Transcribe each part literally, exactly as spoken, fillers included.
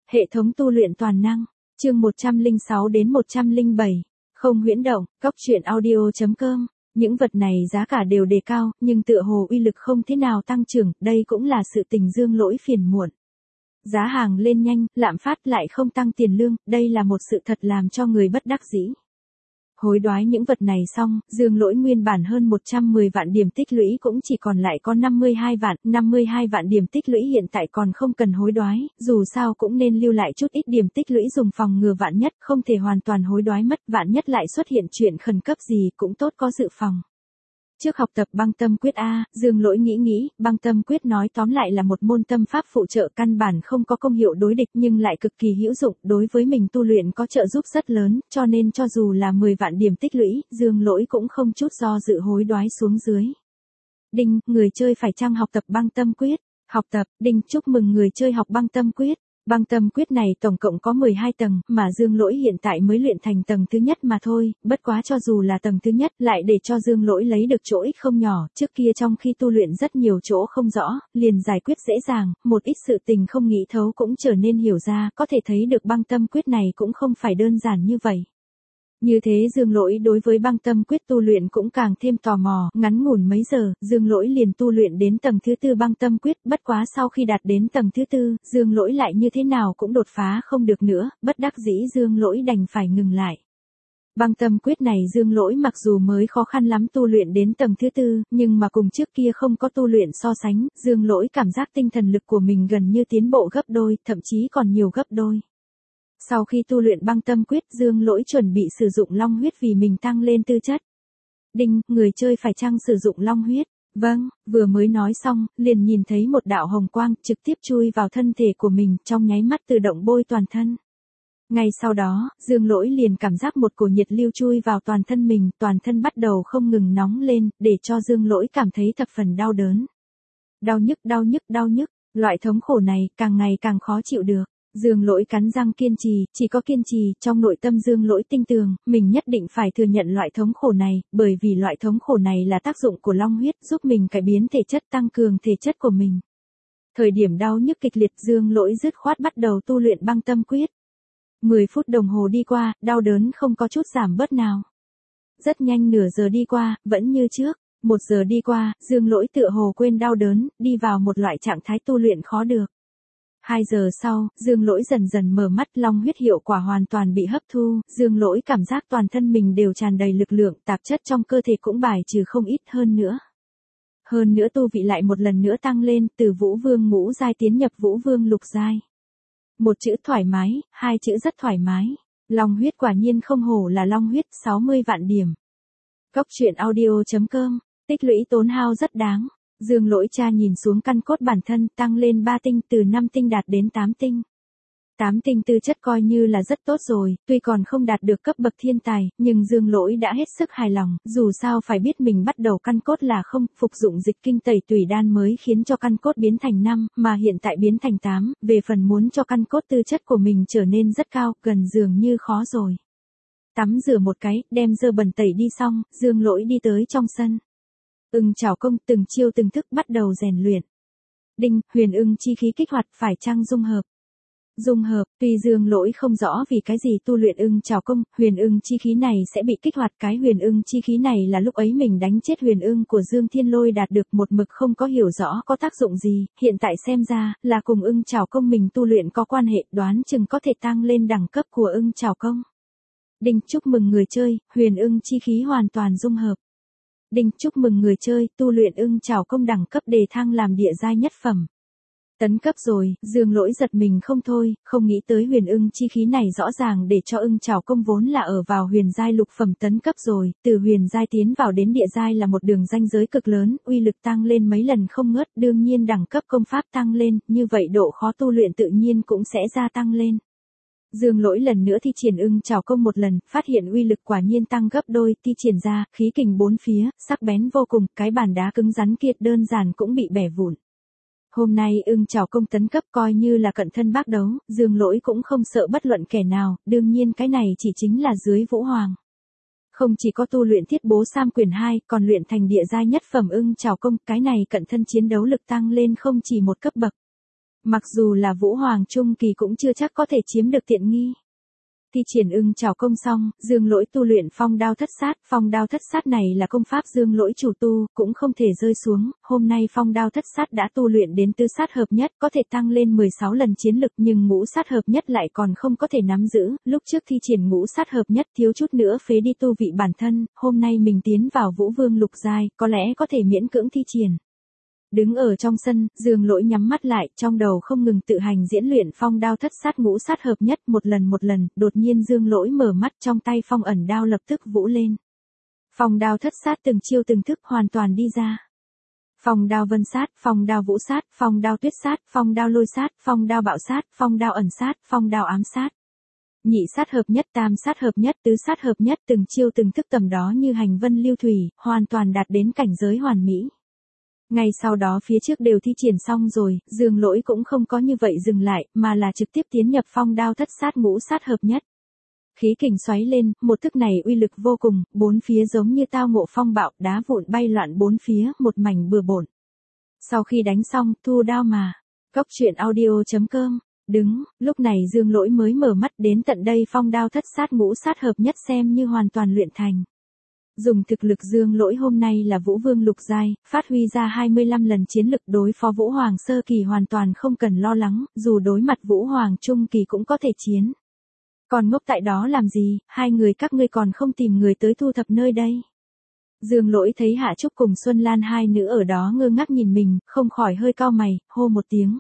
Hệ thống tu luyện toàn năng, chương một trăm lẻ sáu đến một trăm lẻ bảy, không huyễn động, cóc truyện audio chấm com. Những vật này giá cả đều đề cao, nhưng tựa hồ uy lực không thế nào tăng trưởng, đây cũng là sự tình Dương Lỗi phiền muộn. Giá hàng lên nhanh, lạm phát lại không tăng tiền lương, đây là một sự thật làm cho người bất đắc dĩ. Hối đoái những vật này xong, Dương Lỗi nguyên bản hơn một trăm mười vạn điểm tích lũy cũng chỉ còn lại có năm mươi hai vạn, năm mươi hai vạn điểm tích lũy hiện tại còn không cần hối đoái, dù sao cũng nên lưu lại chút ít điểm tích lũy dùng phòng ngừa vạn nhất, không thể hoàn toàn hối đoái mất, vạn nhất lại xuất hiện chuyện khẩn cấp gì cũng tốt có dự phòng. Trước học tập băng tâm quyết A, Dương Lỗi nghĩ nghĩ, băng tâm quyết nói tóm lại là một môn tâm pháp phụ trợ căn bản không có công hiệu đối địch nhưng lại cực kỳ hữu dụng, đối với mình tu luyện có trợ giúp rất lớn, cho nên cho dù là mười vạn điểm tích lũy, Dương Lỗi cũng không chút do dự hối đoái xuống dưới. Đinh, người chơi phải chăng học tập băng tâm quyết? Học tập, đinh, chúc mừng người chơi học băng tâm quyết. Băng tâm quyết này tổng cộng có mười hai tầng, mà Dương Lỗi hiện tại mới luyện thành tầng thứ nhất mà thôi, bất quá cho dù là tầng thứ nhất lại để cho Dương Lỗi lấy được chỗ ích không nhỏ, trước kia trong khi tu luyện rất nhiều chỗ không rõ, liền giải quyết dễ dàng, một ít sự tình không nghĩ thấu cũng trở nên hiểu ra, có thể thấy được băng tâm quyết này cũng không phải đơn giản như vậy. Như thế Dương Lỗi đối với băng tâm quyết tu luyện cũng càng thêm tò mò, ngắn ngủn mấy giờ, Dương Lỗi liền tu luyện đến tầng thứ tư băng tâm quyết, bất quá sau khi đạt đến tầng thứ tư, Dương Lỗi lại như thế nào cũng đột phá không được nữa, bất đắc dĩ Dương Lỗi đành phải ngừng lại. Băng tâm quyết này Dương Lỗi mặc dù mới khó khăn lắm tu luyện đến tầng thứ tư, nhưng mà cùng trước kia không có tu luyện so sánh, Dương Lỗi cảm giác tinh thần lực của mình gần như tiến bộ gấp đôi, thậm chí còn nhiều gấp đôi. Sau khi tu luyện băng tâm quyết, Dương Lỗi chuẩn bị sử dụng long huyết vì mình tăng lên tư chất. Đinh, người chơi phải chăng sử dụng long huyết? Vâng, vừa mới nói xong, liền nhìn thấy một đạo hồng quang trực tiếp chui vào thân thể của mình, trong nháy mắt tự động bôi toàn thân. Ngay sau đó, Dương Lỗi liền cảm giác một cổ nhiệt lưu chui vào toàn thân mình, toàn thân bắt đầu không ngừng nóng lên, để cho Dương Lỗi cảm thấy thập phần đau đớn. Đau nhức, đau nhức, đau nhức, loại thống khổ này càng ngày càng khó chịu được. Dương Lỗi cắn răng kiên trì, chỉ có kiên trì, trong nội tâm Dương Lỗi tinh tường, mình nhất định phải thừa nhận loại thống khổ này, bởi vì loại thống khổ này là tác dụng của long huyết, giúp mình cải biến thể chất tăng cường thể chất của mình. Thời điểm đau nhức kịch liệt Dương Lỗi dứt khoát bắt đầu tu luyện băng tâm quyết. mười phút đồng hồ đi qua, đau đớn không có chút giảm bớt nào. Rất nhanh nửa giờ đi qua, vẫn như trước, một giờ đi qua, Dương Lỗi tựa hồ quên đau đớn, đi vào một loại trạng thái tu luyện khó được. Hai giờ sau, Dương Lỗi dần dần mở mắt, long huyết hiệu quả hoàn toàn bị hấp thu, Dương Lỗi cảm giác toàn thân mình đều tràn đầy lực lượng, tạp chất trong cơ thể cũng bài trừ không ít hơn nữa. Hơn nữa tu vị lại một lần nữa tăng lên, từ Vũ Vương ngũ giai tiến nhập Vũ Vương lục giai. Một chữ thoải mái, hai chữ rất thoải mái. Long huyết quả nhiên không hổ là long huyết, sáu mươi vạn điểm. Cóc truyện audio chấm com, tích lũy tốn hao rất đáng. Dương Lỗi cha nhìn xuống căn cốt bản thân tăng lên ba tinh từ năm tinh đạt đến tám tinh. tám tinh tư chất coi như là rất tốt rồi, tuy còn không đạt được cấp bậc thiên tài, nhưng Dương Lỗi đã hết sức hài lòng, dù sao phải biết mình bắt đầu căn cốt là không, phục dụng dịch kinh tẩy tùy đan mới khiến cho căn cốt biến thành năm, mà hiện tại biến thành tám, về phần muốn cho căn cốt tư chất của mình trở nên rất cao, gần dường như khó rồi. Tắm rửa một cái, đem dơ bẩn tẩy đi xong, Dương Lỗi đi tới trong sân. Ưng chảo công từng chiêu từng thức bắt đầu rèn luyện. Đinh, huyền ưng chi khí kích hoạt phải chăng dung hợp? Dung hợp, tuy Dương Lỗi không rõ vì cái gì tu luyện ưng chảo công, huyền ưng chi khí này sẽ bị kích hoạt, cái huyền ưng chi khí này là lúc ấy mình đánh chết huyền ưng của Dương Thiên Lôi đạt được, một mực không có hiểu rõ có tác dụng gì, hiện tại xem ra là cùng ưng chảo công mình tu luyện có quan hệ, đoán chừng có thể tăng lên đẳng cấp của ưng chảo công. Đinh, chúc mừng người chơi, huyền ưng chi khí hoàn toàn dung hợp. Đinh, chúc mừng người chơi, tu luyện ưng chảo công đẳng cấp đề thăng làm địa giai nhất phẩm. Tấn cấp rồi, Dương Lỗi giật mình không thôi, không nghĩ tới huyền ưng chi khí này rõ ràng để cho ưng chảo công vốn là ở vào huyền giai lục phẩm tấn cấp rồi, từ huyền giai tiến vào đến địa giai là một đường ranh giới cực lớn, uy lực tăng lên mấy lần không ngớt, đương nhiên đẳng cấp công pháp tăng lên, như vậy độ khó tu luyện tự nhiên cũng sẽ gia tăng lên. Dương Lỗi lần nữa thi triển ưng chảo công một lần, phát hiện uy lực quả nhiên tăng gấp đôi, thi triển ra, khí kình bốn phía, sắc bén vô cùng, cái bàn đá cứng rắn kia đơn giản cũng bị bẻ vụn. Hôm nay ưng chảo công tấn cấp coi như là cận thân bác đấu, Dương Lỗi cũng không sợ bất luận kẻ nào, đương nhiên cái này chỉ chính là dưới Vũ Hoàng. Không chỉ có tu luyện thiết bố Sam quyền hai, còn luyện thành địa giai nhất phẩm ưng chảo công, cái này cận thân chiến đấu lực tăng lên không chỉ một cấp bậc. Mặc dù là Vũ Hoàng Trung Kỳ cũng chưa chắc có thể chiếm được tiện nghi. Thi triển ưng chảo công xong, Dương Lỗi tu luyện phong đao thất sát, phong đao thất sát này là công pháp Dương Lỗi chủ tu, cũng không thể rơi xuống, hôm nay phong đao thất sát đã tu luyện đến tứ sát hợp nhất, có thể tăng lên mười sáu lần chiến lực nhưng ngũ sát hợp nhất lại còn không có thể nắm giữ, lúc trước thi triển ngũ sát hợp nhất thiếu chút nữa phế đi tu vị bản thân, hôm nay mình tiến vào Vũ Vương lục giai, có lẽ có thể miễn cưỡng thi triển. Đứng ở trong sân, Dương Lỗi nhắm mắt lại, trong đầu không ngừng tự hành diễn luyện phong đao thất sát ngũ sát hợp nhất một lần một lần, đột nhiên Dương Lỗi mở mắt trong tay phong ẩn đao lập tức vũ lên. Phong đao thất sát từng chiêu từng thức hoàn toàn đi ra. Phong đao vân sát, phong đao vũ sát, phong đao tuyết sát, phong đao lôi sát, phong đao bạo sát, phong đao ẩn sát, phong đao ám sát. Nhị sát hợp nhất, tam sát hợp nhất, tứ sát hợp nhất, từng chiêu từng thức tầm đó như hành vân lưu thủy, hoàn toàn đạt đến cảnh giới hoàn mỹ. Ngay sau đó phía trước đều thi triển xong rồi, Dương Lỗi cũng không có như vậy dừng lại, mà là trực tiếp tiến nhập phong đao thất sát ngũ sát hợp nhất. Khí kình xoáy lên, một thức này uy lực vô cùng, bốn phía giống như tao ngộ phong bạo, đá vụn bay loạn bốn phía, một mảnh bừa bộn. Sau khi đánh xong, thu đao mà. Cốc truyện audio chấm com. Đứng, lúc này Dương Lỗi mới mở mắt, đến tận đây phong đao thất sát ngũ sát hợp nhất xem như hoàn toàn luyện thành. Dùng thực lực Dương Lỗi hôm nay là Vũ Vương lục giai, phát huy ra hai mươi lăm lần chiến lực đối phó Vũ Hoàng sơ kỳ hoàn toàn không cần lo lắng, dù đối mặt Vũ Hoàng trung kỳ cũng có thể chiến. Còn ngốc tại đó làm gì, hai người các ngươi còn không tìm người tới thu thập nơi đây. Dương Lỗi thấy Hạ Trúc cùng Xuân Lan hai nữ ở đó ngơ ngác nhìn mình, không khỏi hơi cau mày, hô một tiếng.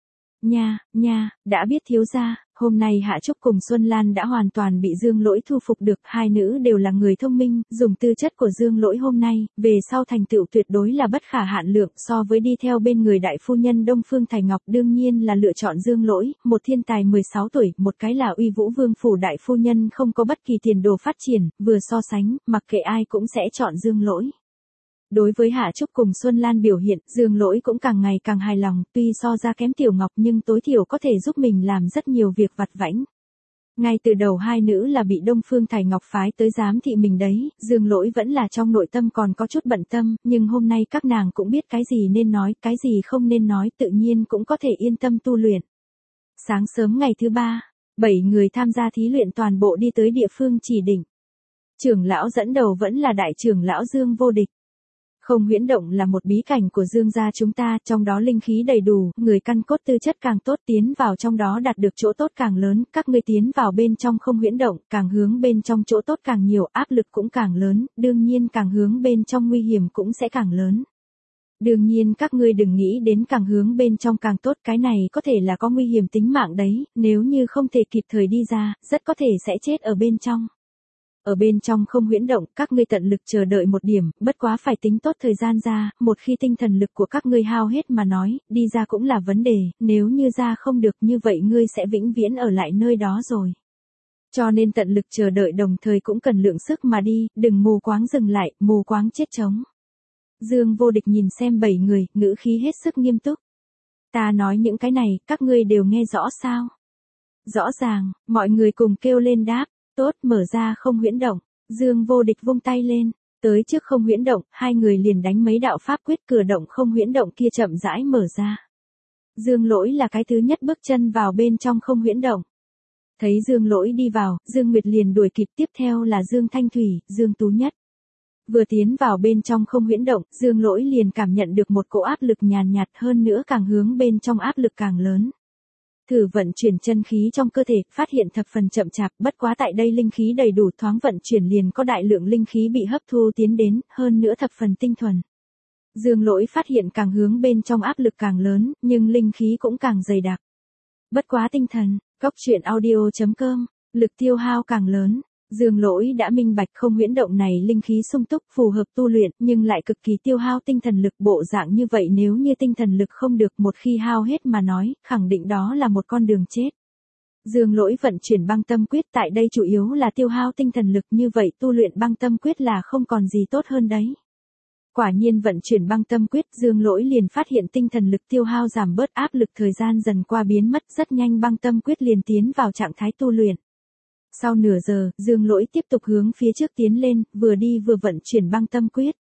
Nha, nha, đã biết thiếu gia, hôm nay Hạ Trúc cùng Xuân Lan đã hoàn toàn bị Dương Lỗi thu phục được, hai nữ đều là người thông minh, dùng tư chất của Dương Lỗi hôm nay, về sau thành tựu tuyệt đối là bất khả hạn lượng, so với đi theo bên người đại phu nhân Đông Phương Thải Ngọc đương nhiên là lựa chọn Dương Lỗi, một thiên tài mười sáu tuổi, một cái là uy vũ vương phủ đại phu nhân không có bất kỳ tiền đồ phát triển, vừa so sánh, mặc kệ ai cũng sẽ chọn Dương Lỗi. Đối với Hạ Trúc cùng Xuân Lan biểu hiện, Dương Lỗi cũng càng ngày càng hài lòng, tuy so ra kém Tiểu Ngọc nhưng tối thiểu có thể giúp mình làm rất nhiều việc vặt vãnh. Ngay từ đầu hai nữ là bị Đông Phương Thải Ngọc phái tới giám thị mình đấy, Dương Lỗi vẫn là trong nội tâm còn có chút bận tâm, nhưng hôm nay các nàng cũng biết cái gì nên nói, cái gì không nên nói, tự nhiên cũng có thể yên tâm tu luyện. Sáng sớm ngày thứ ba, bảy người tham gia thí luyện toàn bộ đi tới địa phương chỉ định. Trưởng lão dẫn đầu vẫn là đại trưởng lão Dương Vô Địch. Không huyễn động là một bí cảnh của Dương gia chúng ta, trong đó linh khí đầy đủ, người căn cốt tư chất càng tốt, tiến vào trong đó đạt được chỗ tốt càng lớn, các ngươi tiến vào bên trong không huyễn động, càng hướng bên trong chỗ tốt càng nhiều, áp lực cũng càng lớn, đương nhiên càng hướng bên trong nguy hiểm cũng sẽ càng lớn. Đương nhiên các ngươi đừng nghĩ đến càng hướng bên trong càng tốt, cái này có thể là có nguy hiểm tính mạng đấy, nếu như không thể kịp thời đi ra, rất có thể sẽ chết ở bên trong. Ở bên trong không huyễn động, các ngươi tận lực chờ đợi một điểm, bất quá phải tính tốt thời gian ra, một khi tinh thần lực của các ngươi hao hết mà nói, đi ra cũng là vấn đề, nếu như ra không được như vậy ngươi sẽ vĩnh viễn ở lại nơi đó rồi. Cho nên tận lực chờ đợi đồng thời cũng cần lượng sức mà đi, đừng mù quáng dừng lại, mù quáng chết chống. Dương Vô Địch nhìn xem bảy người, ngữ khí hết sức nghiêm túc. Ta nói những cái này, các ngươi đều nghe rõ sao? Rõ ràng, mọi người cùng kêu lên đáp. Tốt, mở ra không huyễn động. Dương Vô Địch vung tay lên, tới trước không huyễn động, hai người liền đánh mấy đạo pháp quyết, cửa động không huyễn động kia chậm rãi mở ra. Dương Lỗi là cái thứ nhất bước chân vào bên trong không huyễn động. Thấy Dương Lỗi đi vào, Dương Nguyệt liền đuổi kịp, tiếp theo là Dương Thanh Thủy, Dương Tú Nhất. Vừa tiến vào bên trong không huyễn động, Dương Lỗi liền cảm nhận được một cỗ áp lực nhàn nhạt, hơn nữa càng hướng bên trong áp lực càng lớn. Thử vận chuyển chân khí trong cơ thể, phát hiện thập phần chậm chạp, bất quá tại đây linh khí đầy đủ, thoáng vận chuyển liền có đại lượng linh khí bị hấp thu tiến đến, hơn nữa thập phần tinh thuần. Dương Lỗi phát hiện càng hướng bên trong áp lực càng lớn, nhưng linh khí cũng càng dày đặc. Bất quá tinh thần, cốc truyện audio chấm com, lực tiêu hao càng lớn. Dương Lỗi đã minh bạch không huyễn động này linh khí sung túc phù hợp tu luyện, nhưng lại cực kỳ tiêu hao tinh thần lực, bộ dạng như vậy nếu như tinh thần lực không được một khi hao hết mà nói, khẳng định đó là một con đường chết. Dương Lỗi vận chuyển băng tâm quyết tại đây chủ yếu là tiêu hao tinh thần lực, như vậy tu luyện băng tâm quyết là không còn gì tốt hơn đấy. Quả nhiên vận chuyển băng tâm quyết, Dương Lỗi liền phát hiện tinh thần lực tiêu hao giảm bớt, áp lực thời gian dần qua biến mất, rất nhanh băng tâm quyết liền tiến vào trạng thái tu luyện. Sau nửa giờ, Dương Lỗi tiếp tục hướng phía trước tiến lên, vừa đi vừa vận chuyển băng tâm quyết.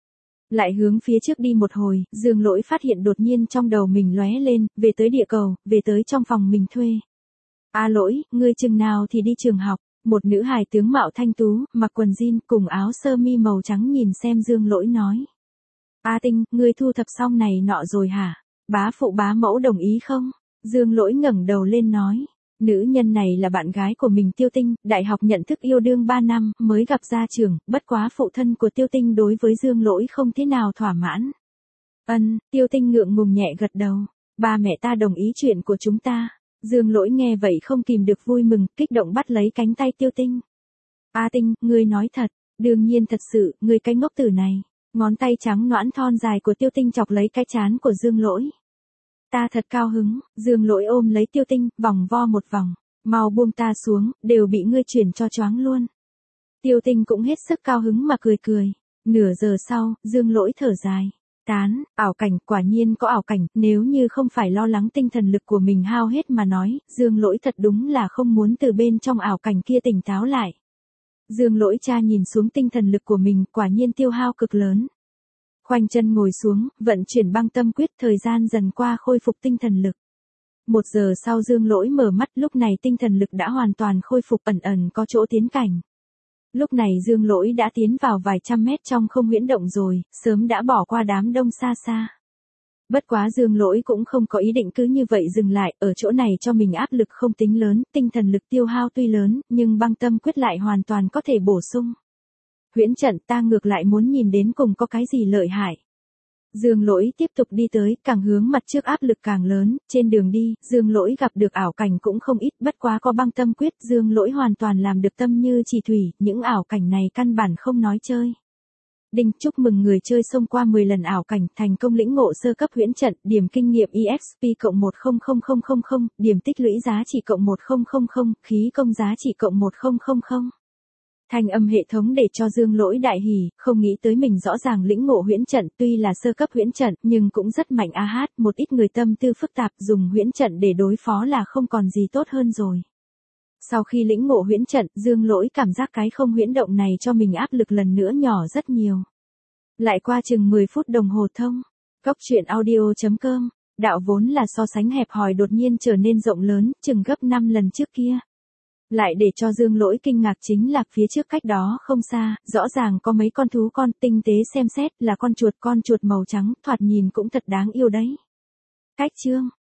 Lại hướng phía trước đi một hồi, Dương Lỗi phát hiện đột nhiên trong đầu mình lóe lên, về tới địa cầu, về tới trong phòng mình thuê. A Lỗi, ngươi chừng nào thì đi trường học? Một nữ hài tướng mạo thanh tú, mặc quần jean cùng áo sơ mi màu trắng nhìn xem Dương Lỗi nói. A Tinh, ngươi thu thập xong này nọ rồi hả? Bá phụ bá mẫu đồng ý không? Dương Lỗi ngẩng đầu lên nói. Nữ nhân này là bạn gái của mình Tiêu Tinh, đại học nhận thức yêu đương ba năm, mới gặp ra trường, bất quá phụ thân của Tiêu Tinh đối với Dương Lỗi không thế nào thỏa mãn. Ân, Tiêu Tinh ngượng ngùng nhẹ gật đầu. Ba mẹ ta đồng ý chuyện của chúng ta. Dương Lỗi nghe vậy không kìm được vui mừng, kích động bắt lấy cánh tay Tiêu Tinh. A Tinh, ngươi nói thật, đương nhiên thật sự, ngươi cái ngốc tử này. Ngón tay trắng nõn thon dài của Tiêu Tinh chọc lấy cái trán của Dương Lỗi. Ta thật cao hứng, Dương Lỗi ôm lấy Tiêu Tinh, vòng vo một vòng. Mau buông ta xuống, đều bị ngươi chuyển cho choáng luôn. Tiêu Tinh cũng hết sức cao hứng mà cười cười. Nửa giờ sau, Dương Lỗi thở dài. Tán, ảo cảnh, quả nhiên có ảo cảnh, nếu như không phải lo lắng tinh thần lực của mình hao hết mà nói, Dương Lỗi thật đúng là không muốn từ bên trong ảo cảnh kia tỉnh táo lại. Dương Lỗi cha nhìn xuống tinh thần lực của mình, quả nhiên tiêu hao cực lớn. Khoanh chân ngồi xuống, vận chuyển băng tâm quyết, thời gian dần qua khôi phục tinh thần lực. Một giờ sau Dương Lỗi mở mắt, lúc này tinh thần lực đã hoàn toàn khôi phục, ẩn ẩn có chỗ tiến cảnh. Lúc này Dương Lỗi đã tiến vào vài trăm mét trong không huyễn động rồi, sớm đã bỏ qua đám đông xa xa. Bất quá Dương Lỗi cũng không có ý định cứ như vậy dừng lại, ở chỗ này cho mình áp lực không tính lớn, tinh thần lực tiêu hao tuy lớn, nhưng băng tâm quyết lại hoàn toàn có thể bổ sung. Huyễn trận, ta ngược lại muốn nhìn đến cùng có cái gì lợi hại. Dương Lỗi tiếp tục đi tới, càng hướng mặt trước áp lực càng lớn, trên đường đi, Dương Lỗi gặp được ảo cảnh cũng không ít, bất quá có băng tâm quyết, Dương Lỗi hoàn toàn làm được tâm như chỉ thủy, những ảo cảnh này căn bản không nói chơi. Đinh, chúc mừng người chơi xông qua mười lần ảo cảnh, thành công lĩnh ngộ sơ cấp huyễn trận, điểm kinh nghiệm e ích pê cộng một không không không không không, điểm tích lũy giá trị cộng một không không không, khí công giá trị cộng một không không không. Thanh âm hệ thống để cho Dương Lỗi đại hỉ, không nghĩ tới mình rõ ràng lĩnh ngộ huyễn trận, tuy là sơ cấp huyễn trận, nhưng cũng rất mạnh a hát, một ít người tâm tư phức tạp dùng huyễn trận để đối phó là không còn gì tốt hơn rồi. Sau khi lĩnh ngộ huyễn trận, Dương Lỗi cảm giác cái không huyễn động này cho mình áp lực lần nữa nhỏ rất nhiều. Lại qua chừng mười phút đồng hồ thông, Cóc truyện audio chấm com, đạo vốn là so sánh hẹp hòi đột nhiên trở nên rộng lớn, chừng gấp năm lần trước kia. Lại để cho Dương Lỗi kinh ngạc chính là phía trước cách đó không xa, rõ ràng có mấy con thú con, tinh tế xem xét là con chuột, con chuột màu trắng, thoạt nhìn cũng thật đáng yêu đấy. Cách chương